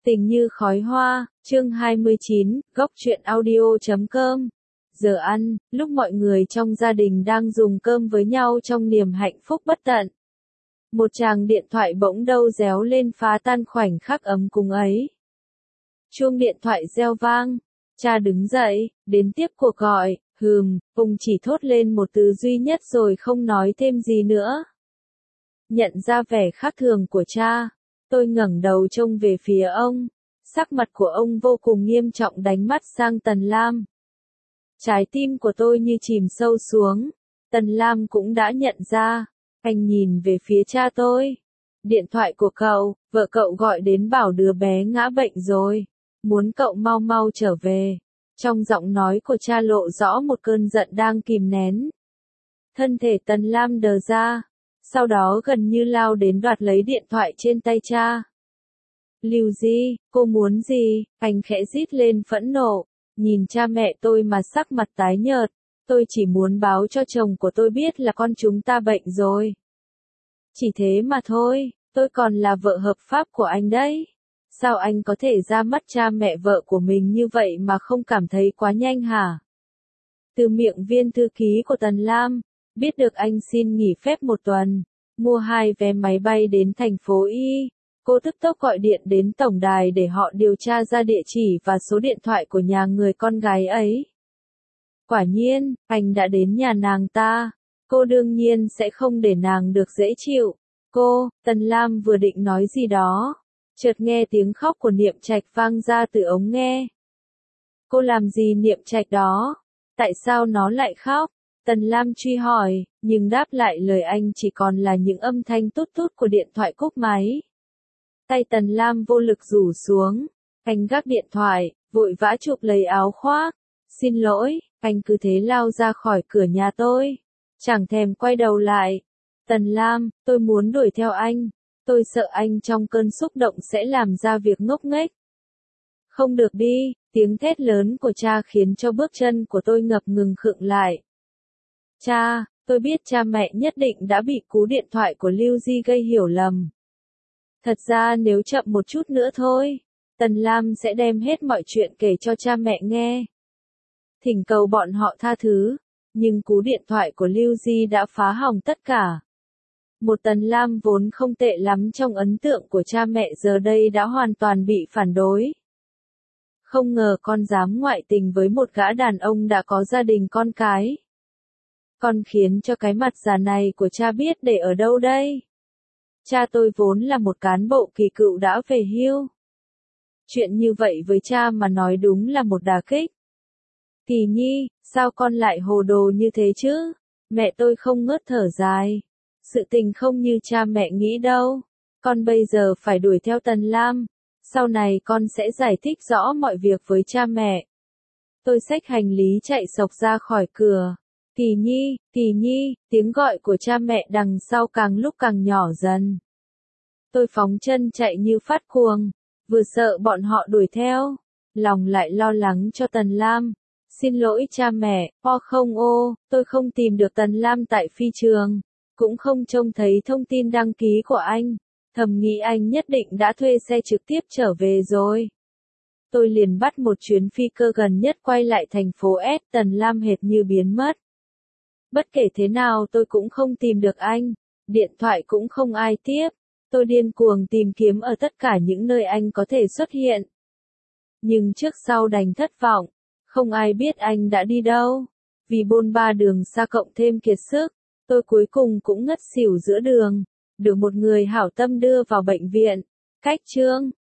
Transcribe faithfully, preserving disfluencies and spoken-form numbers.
Tình như khói hoa, chương hai mươi chín, góc truyện audio chấm com. Giờ ăn, lúc mọi người trong gia đình đang dùng cơm với nhau trong niềm hạnh phúc bất tận. Một tràng điện thoại bỗng đâu réo lên phá tan khoảnh khắc ấm cúng ấy. Chuông điện thoại reo vang, cha đứng dậy, đến tiếp cuộc gọi, hừm, ông chỉ thốt lên một từ duy nhất rồi không nói thêm gì nữa. Nhận ra vẻ khác thường của cha, tôi ngẩng đầu trông về phía ông, sắc mặt của ông vô cùng nghiêm trọng đánh mắt sang Tần Lam. Trái tim của tôi như chìm sâu xuống, Tần Lam cũng đã nhận ra, anh nhìn về phía cha tôi. Điện thoại của cậu, vợ cậu gọi đến bảo đứa bé ngã bệnh rồi, muốn cậu mau mau trở về. Trong giọng nói của cha lộ rõ một cơn giận đang kìm nén. Thân thể Tần Lam đờ ra, sau đó gần như lao đến đoạt lấy điện thoại trên tay cha. Lưu Di, cô muốn gì? Anh khẽ rít lên phẫn nộ, nhìn cha mẹ tôi mà sắc mặt tái nhợt. Tôi chỉ muốn báo cho chồng của tôi biết là con chúng ta bệnh rồi. Chỉ thế mà thôi, tôi còn là vợ hợp pháp của anh đấy. Sao anh có thể ra mắt cha mẹ vợ của mình như vậy mà không cảm thấy quá nhanh hả? Từ miệng viên thư ký của Tần Lam, biết được anh xin nghỉ phép một tuần, mua hai vé máy bay đến thành phố Y, cô tức tốc gọi điện đến tổng đài để họ điều tra ra địa chỉ và số điện thoại của nhà người con gái ấy. Quả nhiên, anh đã đến nhà nàng ta, cô đương nhiên sẽ không để nàng được dễ chịu. Cô, Tần Lam vừa định nói gì đó, chợt nghe tiếng khóc của Niệm Trạch vang ra từ ống nghe. Cô làm gì Niệm Trạch đó? Tại sao nó lại khóc? Tần Lam truy hỏi, nhưng đáp lại lời anh chỉ còn là những âm thanh tút tút của điện thoại cúp máy. Tay Tần Lam vô lực rủ xuống, anh gác điện thoại, vội vã chụp lấy áo khoác. Xin lỗi, anh cứ thế lao ra khỏi cửa nhà tôi, chẳng thèm quay đầu lại. Tần Lam, tôi muốn đuổi theo anh, tôi sợ anh trong cơn xúc động sẽ làm ra việc ngốc nghếch. Không được đi, tiếng thét lớn của cha khiến cho bước chân của tôi ngập ngừng khựng lại. Cha, tôi biết cha mẹ nhất định đã bị cú điện thoại của Lưu Di gây hiểu lầm. Thật ra nếu chậm một chút nữa thôi, Tần Lam sẽ đem hết mọi chuyện kể cho cha mẹ nghe. Thỉnh cầu bọn họ tha thứ, nhưng cú điện thoại của Lưu Di đã phá hỏng tất cả. Một Tần Lam vốn không tệ lắm trong ấn tượng của cha mẹ giờ đây đã hoàn toàn bị phản đối. Không ngờ con dám ngoại tình với một gã đàn ông đã có gia đình con cái. Con khiến cho cái mặt già này của cha biết để ở đâu đây? Cha tôi vốn là một cán bộ kỳ cựu đã về hưu. Chuyện như vậy với cha mà nói đúng là một đả kích. Kỳ Nhi, sao con lại hồ đồ như thế chứ? Mẹ tôi không ngớt thở dài. Sự tình không như cha mẹ nghĩ đâu. Con bây giờ phải đuổi theo Tần Lam. Sau này con sẽ giải thích rõ mọi việc với cha mẹ. Tôi xách hành lý chạy xộc ra khỏi cửa. Kỳ Nhi, Kỳ Nhi, tiếng gọi của cha mẹ đằng sau càng lúc càng nhỏ dần. Tôi phóng chân chạy như phát cuồng, vừa sợ bọn họ đuổi theo, lòng lại lo lắng cho Tần Lam. Xin lỗi cha mẹ, o không ô, tôi không tìm được Tần Lam tại phi trường, cũng không trông thấy thông tin đăng ký của anh, thầm nghĩ anh nhất định đã thuê xe trực tiếp trở về rồi. Tôi liền bắt một chuyến phi cơ gần nhất quay lại thành phố S, Tần Lam hệt như biến mất. Bất kể thế nào tôi cũng không tìm được anh, điện thoại cũng không ai tiếp, tôi điên cuồng tìm kiếm ở tất cả những nơi anh có thể xuất hiện. Nhưng trước sau đành thất vọng, không ai biết anh đã đi đâu. Vì bôn ba đường xa cộng thêm kiệt sức, tôi cuối cùng cũng ngất xỉu giữa đường, được một người hảo tâm đưa vào bệnh viện. Cách chương